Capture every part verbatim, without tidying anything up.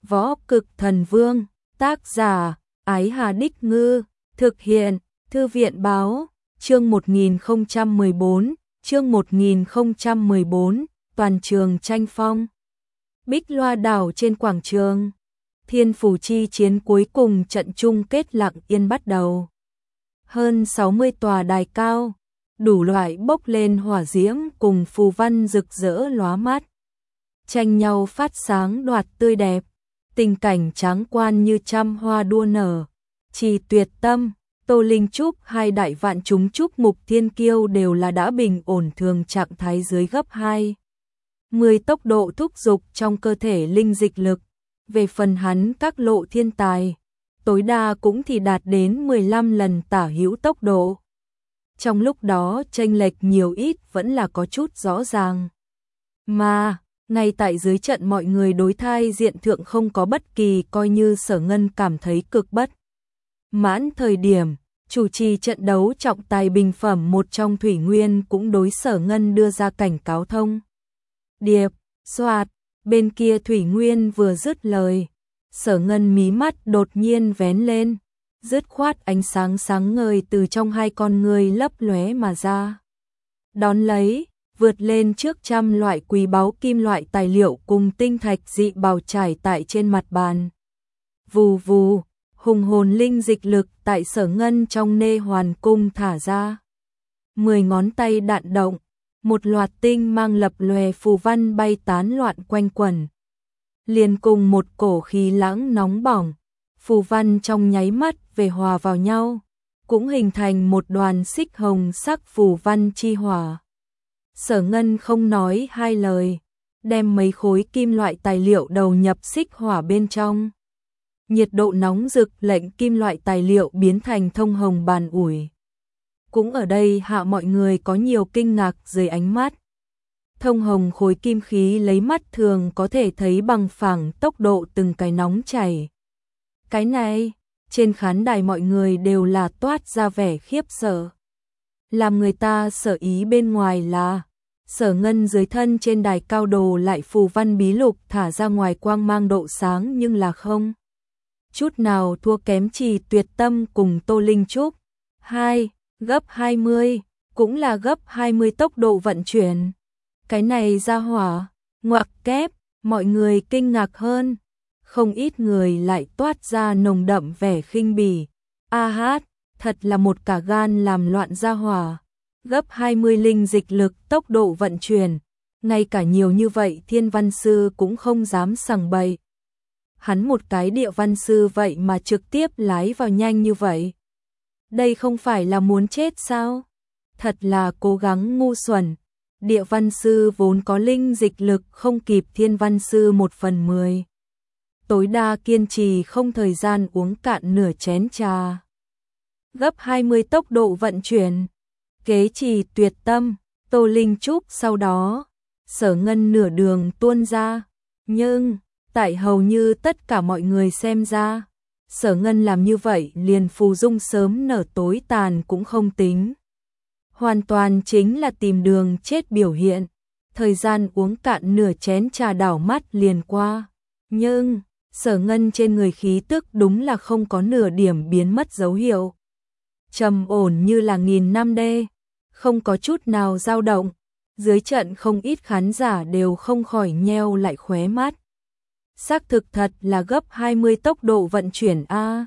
Võ Cực Thần Vương, tác giả, Ái Hà Đích Ngư, thực hiện, Thư viện Báo, chương một nghìn không trăm mười bốn, chương một nghìn không trăm mười bốn, toàn trường tranh phong. Bích Loa đảo trên quảng trường, Thiên Phủ chi chiến cuối cùng trận chung kết lặng yên bắt đầu. Hơn sáu mươi tòa đài cao, đủ loại bốc lên hỏa diễm cùng phù văn rực rỡ lóa mắt. Tranh nhau phát sáng đoạt tươi đẹp, tình cảnh tráng quan như trăm hoa đua nở. Trì Tuyệt Tâm, Tô Linh Trúc hai đại vạn chúng Trúc Mục Thiên Kiêu đều là đã bình ổn thường trạng thái dưới gấp hai mươi tốc độ thúc dục trong cơ thể linh dịch lực. Về phần hắn các lộ thiên tài, tối đa cũng thì đạt đến mười lăm lần tả hữu tốc độ. Trong lúc đó chênh lệch nhiều ít vẫn là có chút rõ ràng. Mà, ngay tại dưới trận mọi người đối thai diện thượng không có bất kỳ coi như Sở Ngân cảm thấy cực bất mãn thời điểm, chủ trì trận đấu trọng tài bình phẩm một trong Thủy Nguyên cũng đối Sở Ngân đưa ra cảnh cáo thông điệp. Soạt, bên kia Thủy Nguyên vừa dứt lời, Sở Ngân mí mắt đột nhiên vén lên, dứt khoát ánh sáng sáng ngời từ trong hai con người lấp lóe mà ra. Đón lấy, vượt lên trước trăm loại quý báu kim loại tài liệu cùng tinh thạch dị bào trải tại trên mặt bàn. Vù vù, hùng hồn linh dịch lực tại Sở Ngân trong nê hoàn cung thả ra. Mười ngón tay đạn động, một loạt tinh mang lập lòe phù văn bay tán loạn quanh quẩn. Liền cùng một cổ khí lãng nóng bỏng, phù văn trong nháy mắt về hòa vào nhau, cũng hình thành một đoàn xích hồng sắc phù văn chi hỏa. Sở Ngân không nói hai lời, đem mấy khối kim loại tài liệu đầu nhập xích hỏa bên trong. Nhiệt độ nóng rực lệnh kim loại tài liệu biến thành thông hồng bàn ủi. Cũng ở đây hạ mọi người có nhiều kinh ngạc dưới ánh mắt. Thông hồng khối kim khí lấy mắt thường có thể thấy bằng phẳng tốc độ từng cái nóng chảy. Cái này, trên khán đài mọi người đều là toát ra vẻ khiếp sợ. Làm người ta sợ ý bên ngoài là Sở Ngân dưới thân trên đài cao đồ lại phù văn bí lục thả ra ngoài quang mang độ sáng nhưng là không chút nào thua kém Trì Tuyệt Tâm cùng Tô Linh Trúc. Hai, gấp hai mươi, cũng là gấp hai mươi tốc độ vận chuyển. Cái này ra hỏa, ngoặc kép, mọi người kinh ngạc hơn. Không ít người lại toát ra nồng đậm vẻ khinh bỉ. A hát, thật là một cả gan làm loạn ra hỏa. Gấp hai mươi linh dịch lực tốc độ vận chuyển, ngay cả nhiều như vậy thiên văn sư cũng không dám sằng bậy. Hắn một cái địa văn sư vậy mà trực tiếp lái vào nhanh như vậy. Đây không phải là muốn chết sao? Thật là cố gắng ngu xuẩn. Địa văn sư vốn có linh dịch lực không kịp thiên văn sư một phần mười. Tối đa kiên trì không thời gian uống cạn nửa chén trà. Gấp hai mươi tốc độ vận chuyển. Kế Trì Tuyệt Tâm, Tô Linh Trúc sau đó, Sở Ngân nửa đường tuôn ra. Nhưng, tại hầu như tất cả mọi người xem ra, Sở Ngân làm như vậy liền phù dung sớm nở tối tàn cũng không tính. Hoàn toàn chính là tìm đường chết biểu hiện. Thời gian uống cạn nửa chén trà đảo mắt liền qua. Nhưng, Sở Ngân trên người khí tức đúng là không có nửa điểm biến mất dấu hiệu. Trầm ổn như là nghìn năm đê, không có chút nào dao động. Dưới trận không ít khán giả đều không khỏi nheo lại khóe mắt. Xác thực thật là gấp hai mươi tốc độ vận chuyển A.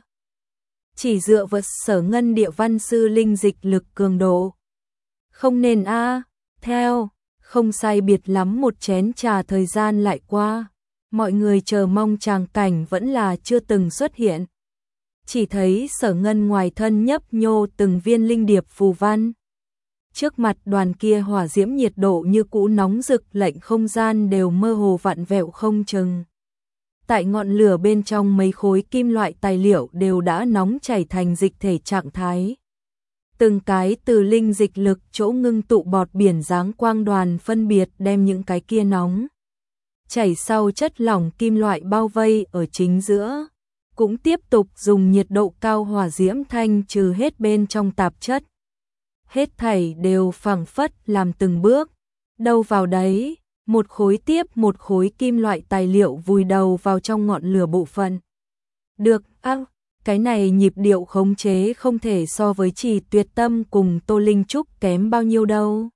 Chỉ dựa vào Sở Ngân địa văn sư linh dịch lực cường độ. Không nên A. Theo, không sai biệt lắm một chén trà thời gian lại qua. Mọi người chờ mong tràng cảnh vẫn là chưa từng xuất hiện. Chỉ thấy Sở Ngân ngoài thân nhấp nhô từng viên linh điệp phù văn. Trước mặt đoàn kia hỏa diễm nhiệt độ như cũ nóng rực lệnh không gian đều mơ hồ vặn vẹo không chừng. Tại ngọn lửa bên trong mấy khối kim loại tài liệu đều đã nóng chảy thành dịch thể trạng thái. Từng cái từ linh dịch lực chỗ ngưng tụ bọt biển dáng quang đoàn phân biệt đem những cái kia nóng chảy sau chất lỏng kim loại bao vây ở chính giữa. Cũng tiếp tục dùng nhiệt độ cao hỏa diễm thanh trừ hết bên trong tạp chất. Hết thảy đều phảng phất làm từng bước, đâu vào đấy, một khối tiếp một khối kim loại tài liệu vùi đầu vào trong ngọn lửa bộ phận. Được, ác, cái này nhịp điệu khống chế không thể so với Trì Tuyệt Tâm cùng Tô Linh Trúc kém bao nhiêu đâu.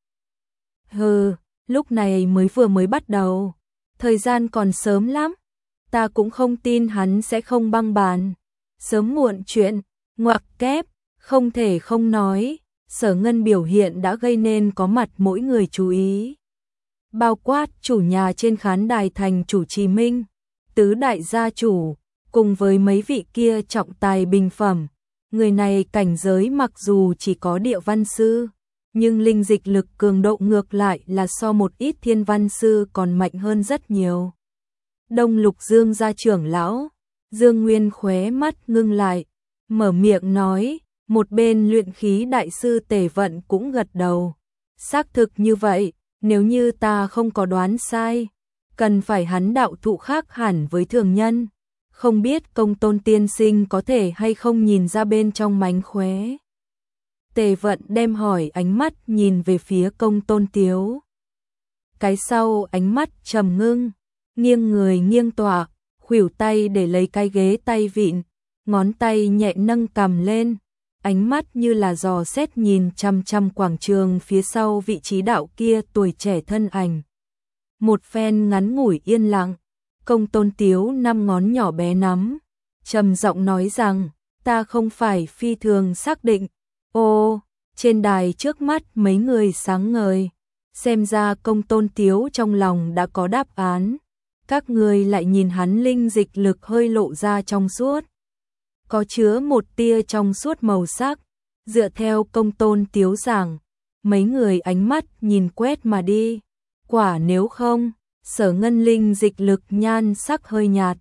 Hừ, lúc này mới vừa mới bắt đầu, thời gian còn sớm lắm, ta cũng không tin hắn sẽ không băng bàn. Sớm muộn chuyện, ngoặc kép, không thể không nói, Sở Ngân biểu hiện đã gây nên có mặt mỗi người chú ý. Bao quát chủ nhà trên khán đài thành chủ Chí Minh, tứ đại gia chủ, cùng với mấy vị kia trọng tài bình phẩm. Người này cảnh giới mặc dù chỉ có địa văn sư, nhưng linh dịch lực cường độ ngược lại là so một ít thiên văn sư còn mạnh hơn rất nhiều. Đông Lục Dương gia trưởng lão, Dương Nguyên khóe mắt ngưng lại, mở miệng nói, một bên luyện khí đại sư Tề Vận cũng gật đầu. Xác thực như vậy, nếu như ta không có đoán sai, cần phải hắn đạo thụ khác hẳn với thường nhân. Không biết Công Tôn tiên sinh có thể hay không nhìn ra bên trong mánh khóe. Tề Vận đem hỏi ánh mắt nhìn về phía Công Tôn Tiếu. Cái sau ánh mắt trầm ngưng, nghiêng người nghiêng tọa, khuỷu tay để lấy cái ghế tay vịn, ngón tay nhẹ nâng cầm lên, ánh mắt như là dò xét nhìn chăm chăm quảng trường phía sau vị trí đạo kia tuổi trẻ thân ảnh. Một phen ngắn ngủi yên lặng, Công Tôn Tiếu năm ngón nhỏ bé nắm, trầm giọng nói rằng, ta không phải phi thường xác định. Ô, trên đài trước mắt mấy người sáng ngời, xem ra Công Tôn Tiếu trong lòng đã có đáp án. Các người lại nhìn hắn linh dịch lực hơi lộ ra trong suốt, có chứa một tia trong suốt màu sắc. Dựa theo Công Tôn Tiếu giảng, mấy người ánh mắt nhìn quét mà đi. Quả nếu không, Sở Ngân linh dịch lực nhan sắc hơi nhạt,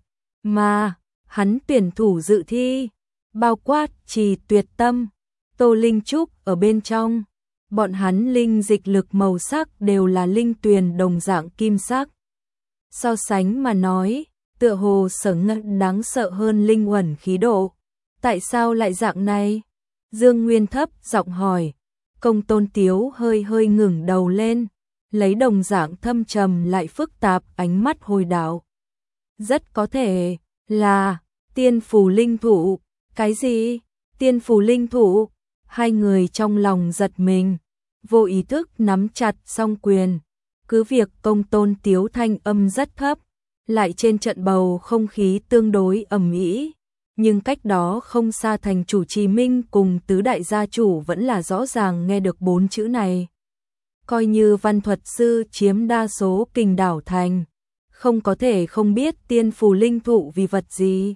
mà hắn tuyển thủ dự thi, bao quát Trì Tuyệt Tâm, Tô Linh Trúc ở bên trong, bọn hắn linh dịch lực màu sắc đều là linh tuyền đồng dạng kim sắc. So sánh mà nói, tựa hồ Sở Ngân đáng sợ hơn linh uẩn khí độ. Tại sao lại dạng này? Dương Nguyên thấp giọng hỏi. Công Tôn Tiếu hơi hơi ngừng đầu lên, lấy đồng dạng thâm trầm lại phức tạp ánh mắt hồi đảo. Rất có thể là tiên phù linh thủ. Cái gì? Tiên phù linh thủ? Hai người trong lòng giật mình, vô ý thức nắm chặt song quyền. Cứ việc Công Tôn Tiếu thanh âm rất thấp, lại trên trận bầu không khí tương đối ầm ĩ, nhưng cách đó không xa thành chủ Chí Minh cùng tứ đại gia chủ vẫn là rõ ràng nghe được bốn chữ này. Coi như văn thuật sư chiếm đa số Kình Đảo thành, không có thể không biết tiên phù linh thụ vì vật gì.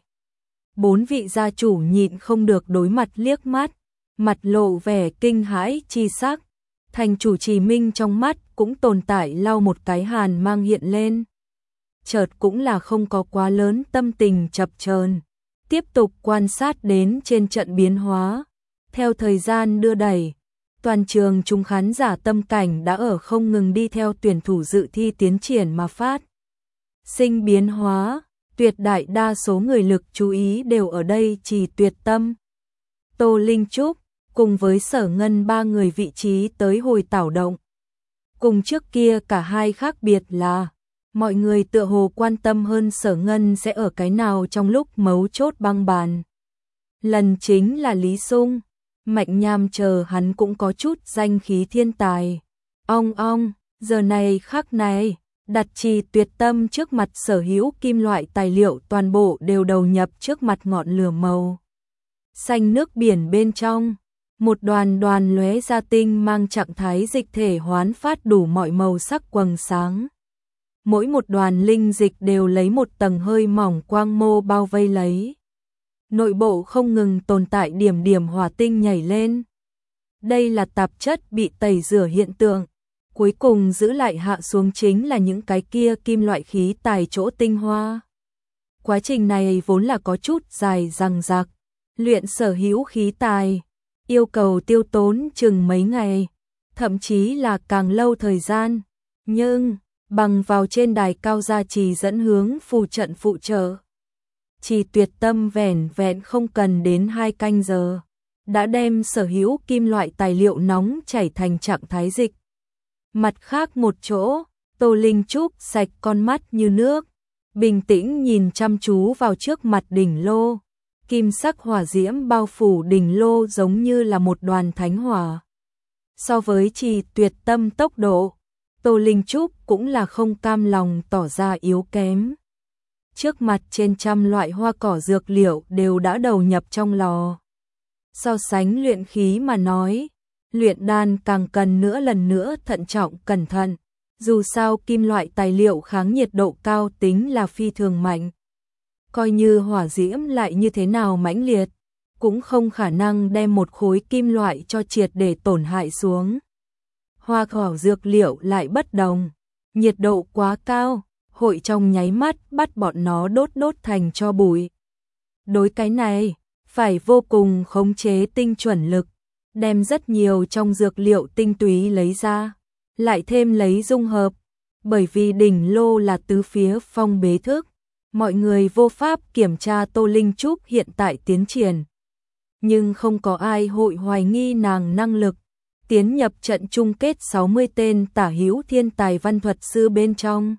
Bốn vị gia chủ nhịn không được đối mặt liếc mắt, mặt lộ vẻ kinh hãi chi sắc. Thành chủ Chí Minh trong mắt cũng tồn tại lau một cái hàn mang hiện lên. Chợt cũng là không có quá lớn tâm tình chập chờn, tiếp tục quan sát đến trên trận biến hóa. Theo thời gian đưa đẩy, toàn trường chúng khán giả tâm cảnh đã ở không ngừng đi theo tuyển thủ dự thi tiến triển mà phát sinh biến hóa. Tuyệt đại đa số người lực chú ý đều ở đây Trì Tuyệt Tâm, Tô Linh Trúc, cùng với Sở Ngân ba người vị trí tới hồi tảo động. Cùng trước kia cả hai khác biệt là, mọi người tựa hồ quan tâm hơn Sở Ngân sẽ ở cái nào trong lúc mấu chốt băng bàn. Lần chính là Lý Sung, Mạnh Nham chờ hắn cũng có chút danh khí thiên tài. Ong ong, giờ này khắc này, đặt Trì Tuyệt Tâm trước mặt sở hữu kim loại tài liệu toàn bộ đều đầu nhập trước mặt ngọn lửa màu xanh nước biển bên trong. Một đoàn đoàn lóe ra tinh mang trạng thái dịch thể hoán phát đủ mọi màu sắc quầng sáng. Mỗi một đoàn linh dịch đều lấy một tầng hơi mỏng quang mô bao vây lấy. Nội bộ không ngừng tồn tại điểm điểm hỏa tinh nhảy lên. Đây là tạp chất bị tẩy rửa hiện tượng. Cuối cùng giữ lại hạ xuống chính là những cái kia kim loại khí tài chỗ tinh hoa. Quá trình này vốn là có chút dài dằng dặc. Luyện sở hữu khí tài, yêu cầu tiêu tốn chừng mấy ngày, thậm chí là càng lâu thời gian. Nhưng, bằng vào trên đài cao gia trì dẫn hướng phù trận phụ trợ, Trì Tuyệt Tâm vẻn vẹn không cần đến hai canh giờ, đã đem sở hữu kim loại tài liệu nóng chảy thành trạng thái dịch. Mặt khác một chỗ, Tô Linh Trúc sạch con mắt như nước, bình tĩnh nhìn chăm chú vào trước mặt đỉnh lô. Kim sắc hỏa diễm bao phủ đỉnh lô giống như là một đoàn thánh hỏa. So với Trì Tuyệt Tâm tốc độ, Tô Linh Trúc cũng là không cam lòng tỏ ra yếu kém. Trước mặt trên trăm loại hoa cỏ dược liệu đều đã đầu nhập trong lò. So sánh luyện khí mà nói, luyện đan càng cần nữa lần nữa thận trọng cẩn thận. Dù sao kim loại tài liệu kháng nhiệt độ cao tính là phi thường mạnh. Coi như hỏa diễm lại như thế nào mãnh liệt, cũng không khả năng đem một khối kim loại cho triệt để tổn hại xuống. Hoa cỏ dược liệu lại bất đồng, nhiệt độ quá cao, hội trong nháy mắt bắt bọn nó đốt đốt thành tro bụi. Đối cái này, phải vô cùng khống chế tinh chuẩn lực, đem rất nhiều trong dược liệu tinh túy lấy ra, lại thêm lấy dung hợp, bởi vì đỉnh lô là tứ phía phong bế thức, mọi người vô pháp kiểm tra Tô Linh Trúc hiện tại tiến triển. Nhưng không có ai hội hoài nghi nàng năng lực, tiến nhập trận chung kết sáu mươi tên tả hữu thiên tài văn thuật sư bên trong.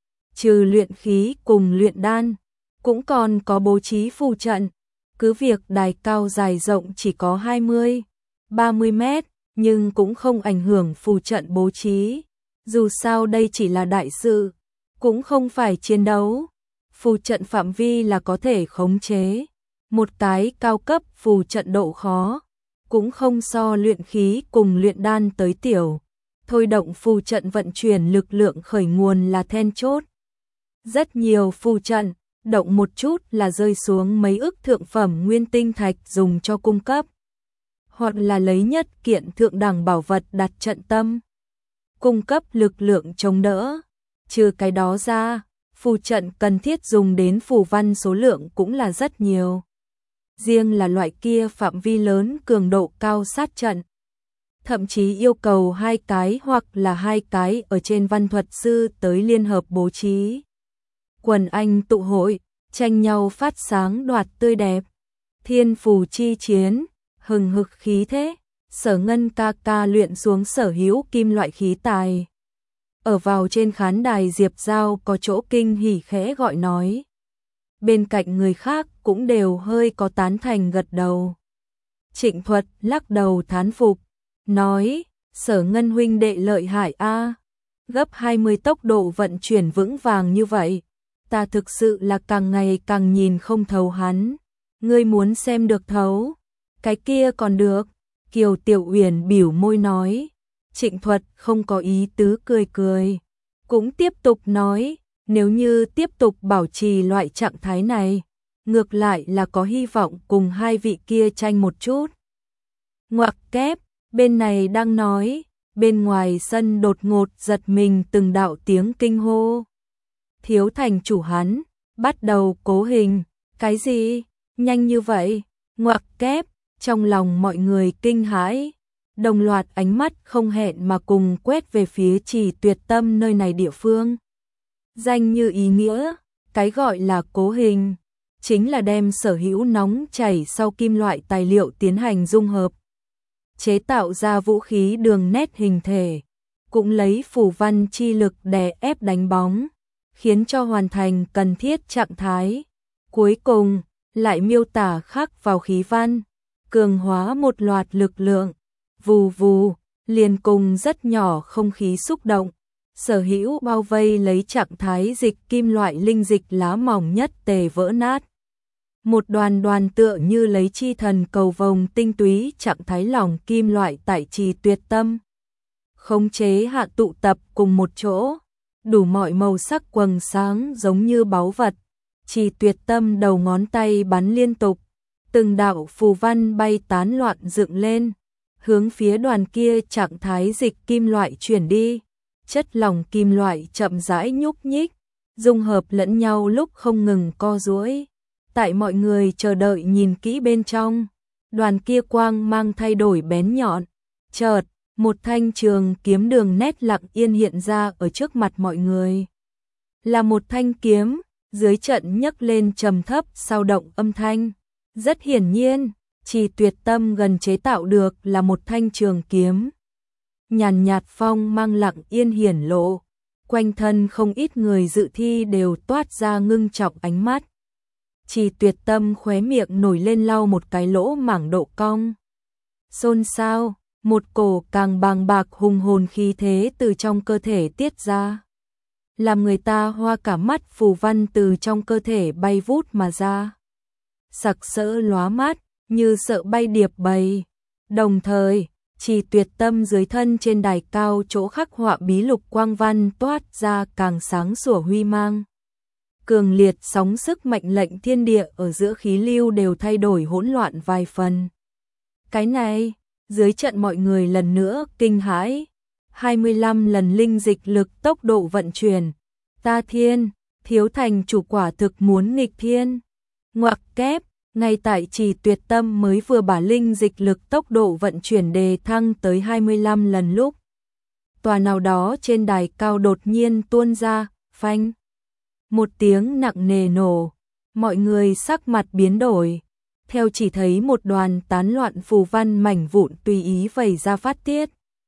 Trừ luyện khí cùng luyện đan, cũng còn có bố trí phù trận, cứ việc đài cao dài rộng chỉ có hai mươi, ba mươi mét, nhưng cũng không ảnh hưởng phù trận bố trí. Dù sao đây chỉ là đại sự, cũng không phải chiến đấu. Phù trận phạm vi là có thể khống chế. Một cái cao cấp phù trận độ khó, cũng không so luyện khí cùng luyện đan tới tiểu. Thôi động phù trận vận chuyển lực lượng khởi nguồn là then chốt. Rất nhiều phù trận, động một chút là rơi xuống mấy ức thượng phẩm nguyên tinh thạch dùng cho cung cấp. Hoặc là lấy nhất kiện thượng đẳng bảo vật đặt trận tâm, cung cấp lực lượng chống đỡ. Trừ cái đó ra, phù trận cần thiết dùng đến phù văn số lượng cũng là rất nhiều. Riêng là loại kia phạm vi lớn cường độ cao sát trận, thậm chí yêu cầu hai cái hoặc là hai cái ở trên văn thuật sư tới liên hợp bố trí. Quần anh tụ hội, tranh nhau phát sáng đoạt tươi đẹp. Thiên phù chi chiến, hừng hực khí thế, Sở Ngân ca ca luyện xuống sở hữu kim loại khí tài. Ở vào trên khán đài Diệp Giao có chỗ kinh hỉ khẽ gọi nói. Bên cạnh người khác cũng đều hơi có tán thành gật đầu. Trịnh Thuật lắc đầu thán phục, nói, Sở Ngân huynh đệ lợi hại a, gấp hai mươi tốc độ vận chuyển vững vàng như vậy, ta thực sự là càng ngày càng nhìn không thấu hắn. Ngươi muốn xem được thấu, cái kia còn được. Kiều Tiểu Uyển bĩu môi nói. Trịnh Thuật không có ý tứ cười cười, cũng tiếp tục nói, nếu như tiếp tục bảo trì loại trạng thái này, ngược lại là có hy vọng cùng hai vị kia tranh một chút. Ngoặc kép, bên này đang nói, bên ngoài sân đột ngột giật mình từng đạo tiếng kinh hô. Thiếu thành chủ hắn, bắt đầu cố hình, cái gì, nhanh như vậy, ngoặc kép, trong lòng mọi người kinh hãi. Đồng loạt ánh mắt không hẹn mà cùng quét về phía Trì Tuyệt Tâm nơi này địa phương. Danh như ý nghĩa, cái gọi là cố hình, chính là đem sở hữu nóng chảy sau kim loại tài liệu tiến hành dung hợp. Chế tạo ra vũ khí đường nét hình thể, cũng lấy phù văn chi lực đè ép đánh bóng, khiến cho hoàn thành cần thiết trạng thái. Cuối cùng, lại miêu tả khắc vào khí văn, cường hóa một loạt lực lượng. Vù vù, liền cùng rất nhỏ không khí xúc động, sở hữu bao vây lấy trạng thái dịch kim loại linh dịch lá mỏng nhất tề vỡ nát. Một đoàn đoàn tựa như lấy chi thần cầu vồng tinh túy trạng thái lỏng kim loại tại Trì Tuyệt Tâm. Khống chế hạ tụ tập cùng một chỗ, đủ mọi màu sắc quầng sáng giống như báu vật. Trì Tuyệt Tâm đầu ngón tay bắn liên tục, từng đạo phù văn bay tán loạn dựng lên, hướng phía đoàn kia trạng thái dịch kim loại chuyển đi. Chất lỏng kim loại chậm rãi nhúc nhích, dung hợp lẫn nhau lúc không ngừng co duỗi. Tại mọi người chờ đợi nhìn kỹ bên trong, đoàn kia quang mang thay đổi bén nhọn. Chợt, một thanh trường kiếm đường nét lặng yên hiện ra ở trước mặt mọi người. Là một thanh kiếm, dưới trận nhấc lên trầm thấp sao động âm thanh. Rất hiển nhiên, Trì Tuyệt Tâm gần chế tạo được là một thanh trường kiếm. Nhàn nhạt phong mang lặng yên hiển lộ, quanh thân không ít người dự thi đều toát ra ngưng trọng ánh mắt. Trì Tuyệt Tâm khóe miệng nổi lên lau một cái lỗ mảng độ cong. Xôn xao, một cổ càng bàng bạc hùng hồn khí thế từ trong cơ thể tiết ra. Làm người ta hoa cả mắt, phù văn từ trong cơ thể bay vút mà ra. Sặc sỡ lóa mắt, như sợ bay điệp bầy. Đồng thời, Trì Tuyệt Tâm dưới thân trên đài cao chỗ khắc họa bí lục quang văn toát ra càng sáng sủa huy mang. Cường liệt sóng sức mệnh lệnh thiên địa ở giữa khí lưu đều thay đổi hỗn loạn vài phần. Cái này, dưới trận mọi người lần nữa kinh hãi. hai mươi lăm lần linh dịch lực tốc độ vận chuyển. Ta thiên, Thiếu thành chủ quả thực muốn nghịch thiên. Ngoặc kép, ngay tại Trì Tuyệt Tâm mới vừa bả linh dịch lực tốc độ vận chuyển đề thăng tới hai mươi lăm lần lúc. Tòa nào đó trên đài cao đột nhiên tuôn ra, phanh. Một tiếng nặng nề nổ, mọi người sắc mặt biến đổi. Theo chỉ thấy một đoàn tán loạn phù văn mảnh vụn tùy ý vẩy ra phát tiết.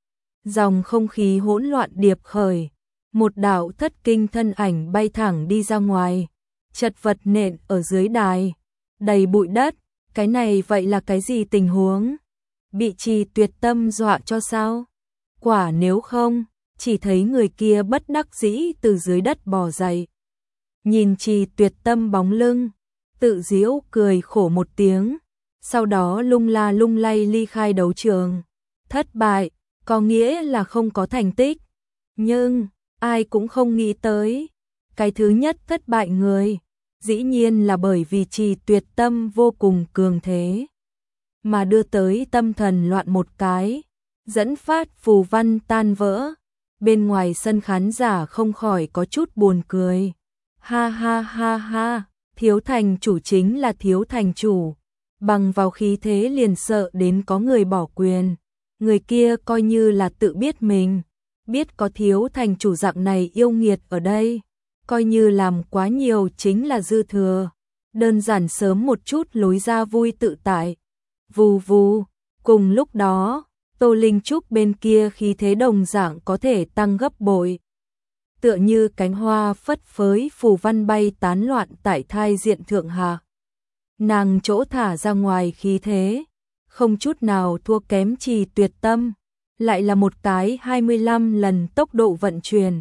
Dòng không khí hỗn loạn điệp khởi, một đạo thất kinh thân ảnh bay thẳng đi ra ngoài, chật vật nện ở dưới đài, đầy bụi đất. Cái này vậy là cái gì tình huống? Bị Trì Tuyệt Tâm dọa cho sao? Quả nếu không, chỉ thấy người kia bất đắc dĩ từ dưới đất bò dậy. Nhìn Trì Tuyệt Tâm bóng lưng, tự giễu cười khổ một tiếng, sau đó lung la lung lay ly khai đấu trường. Thất bại, có nghĩa là không có thành tích. Nhưng, ai cũng không nghĩ tới, cái thứ nhất thất bại người, dĩ nhiên là bởi vì Trì Tuyệt Tâm vô cùng cường thế, mà đưa tới tâm thần loạn một cái, dẫn phát phù văn tan vỡ. Bên ngoài sân khán giả không khỏi có chút buồn cười. Ha ha ha ha, Thiếu thành chủ chính là Thiếu thành chủ, bằng vào khí thế liền sợ đến có người bỏ quyền. Người kia coi như là tự biết mình, biết có Thiếu thành chủ dạng này yêu nghiệt ở đây, coi như làm quá nhiều chính là dư thừa, đơn giản sớm một chút lối ra vui tự tại. Vù vù, cùng lúc đó, Tô Linh Trúc bên kia khí thế đồng dạng có thể tăng gấp bội. Tựa như cánh hoa phất phới phù văn bay tán loạn tại thai diện thượng hạ. Nàng chỗ thả ra ngoài khí thế, không chút nào thua kém Trì Tuyệt Tâm, lại là một cái hai mươi lăm lần tốc độ vận chuyển.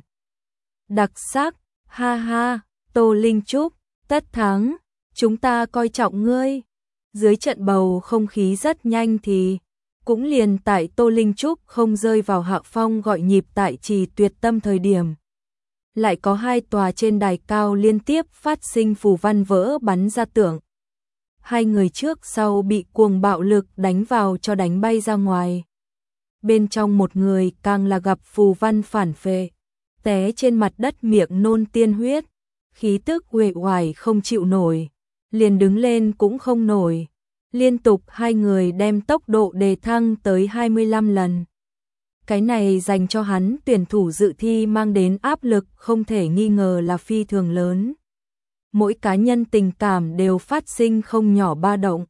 Đặc sắc, ha ha, Tô Linh Trúc, tất thắng, chúng ta coi trọng ngươi. Dưới trận bầu không khí rất nhanh thì, cũng liền tại Tô Linh Trúc không rơi vào hạ phong gọi nhịp tại Trì Tuyệt Tâm thời điểm. Lại có hai tòa trên đài cao liên tiếp phát sinh phù văn vỡ bắn ra tưởng. Hai người trước sau bị cuồng bạo lực đánh vào cho đánh bay ra ngoài. Bên trong một người càng là gặp phù văn phản phệ, té trên mặt đất miệng nôn tiên huyết, khí tức uể oải không chịu nổi, liền đứng lên cũng không nổi. Liên tục hai người đem tốc độ đề thăng tới hai mươi lăm lần. Cái này dành cho hắn tuyển thủ dự thi mang đến áp lực không thể nghi ngờ là phi thường lớn. Mỗi cá nhân tình cảm đều phát sinh không nhỏ ba động.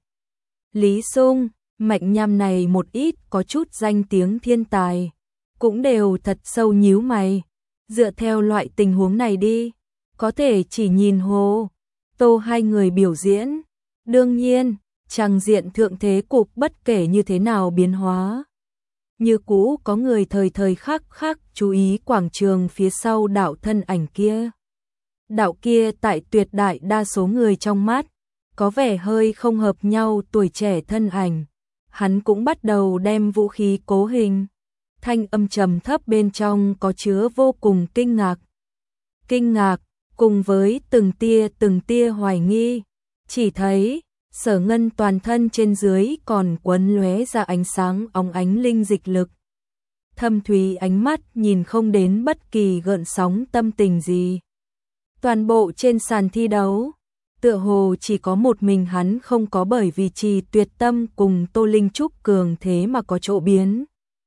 Lý Sung, Mạnh Nham này một ít có chút danh tiếng thiên tài, cũng đều thật sâu nhíu mày. Dựa theo loại tình huống này đi, có thể chỉ nhìn Hồ Tô hai người biểu diễn. Đương nhiên, trang diện thượng thế cục bất kể như thế nào biến hóa, như cũ có người thời thời khắc khắc chú ý quảng trường phía sau đạo thân ảnh kia. Đạo kia tại tuyệt đại đa số người trong mắt, có vẻ hơi không hợp nhau tuổi trẻ thân ảnh. Hắn cũng bắt đầu đem vũ khí cố hình. Thanh âm trầm thấp bên trong có chứa vô cùng kinh ngạc. Kinh ngạc, cùng với từng tia từng tia hoài nghi. Chỉ thấy Sở Ngân toàn thân trên dưới còn quấn lóe ra ánh sáng óng ánh linh dịch lực. Thâm thúy ánh mắt nhìn không đến bất kỳ gợn sóng tâm tình gì. Toàn bộ trên sàn thi đấu, tựa hồ chỉ có một mình hắn không có, bởi vì Trì Tuyệt Tâm cùng Tô Linh Trúc cường thế mà có chỗ biến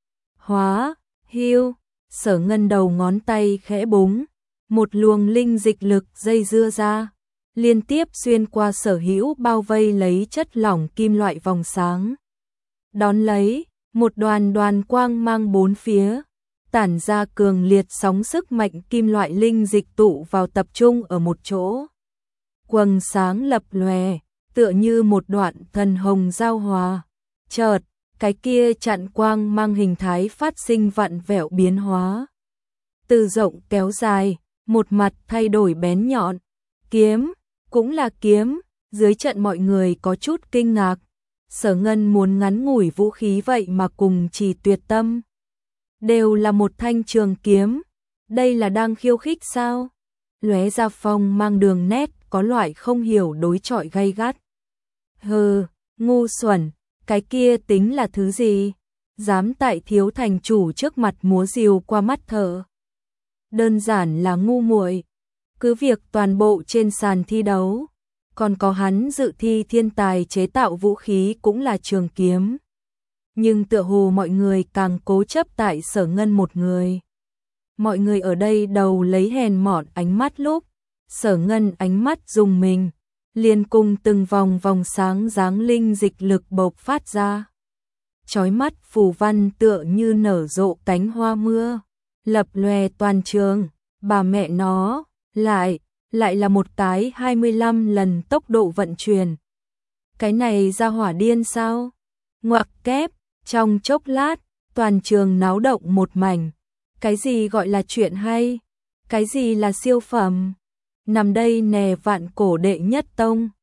hóa. Hiu, Sở Ngân đầu ngón tay khẽ búng, một luồng linh dịch lực dây dưa ra, liên tiếp xuyên qua sở hữu bao vây lấy chất lỏng kim loại vòng sáng. Đón lấy, một đoàn đoàn quang mang bốn phía, tản ra cường liệt sóng sức mạnh kim loại linh dịch tụ vào tập trung ở một chỗ. Quầng sáng lập lòe, tựa như một đoạn thần hồng giao hòa. Chợt, cái kia chặn quang mang hình thái phát sinh vặn vẹo biến hóa. Từ rộng kéo dài, một mặt thay đổi bén nhọn. Kiếm, cũng là kiếm, dưới trận mọi người có chút kinh ngạc. Sở Ngân muốn ngắn ngủi vũ khí vậy mà cùng Chỉ Tuyệt Tâm. Đều là một thanh trường kiếm, đây là đang khiêu khích sao? Lóe ra phong mang đường nét, có loại không hiểu đối chọi gay gắt. Hừ, ngu xuẩn, cái kia tính là thứ gì? Dám tại thiếu thành chủ trước mặt múa rìu qua mắt thợ. Đơn giản là ngu muội. Cứ việc toàn bộ trên sàn thi đấu, còn có hắn dự thi thiên tài chế tạo vũ khí cũng là trường kiếm. Nhưng tựa hồ mọi người càng cố chấp tại Sở Ngân một người. Mọi người ở đây đầu lấy hèn mọn ánh mắt lúc, Sở Ngân ánh mắt dùng mình, liền cùng từng vòng vòng sáng dáng linh dịch lực bộc phát ra. Chói mắt phù văn tựa như nở rộ cánh hoa mưa, lập lòe toàn trường, bà mẹ nó, lại, lại là một cái hai mươi lăm lần tốc độ vận chuyển. Cái này ra hỏa điên sao? Ngoặc kép, trong chốc lát, toàn trường náo động một mảnh. Cái gì gọi là chuyện hay? Cái gì là siêu phẩm? Nằm đây nè vạn cổ đệ nhất tông,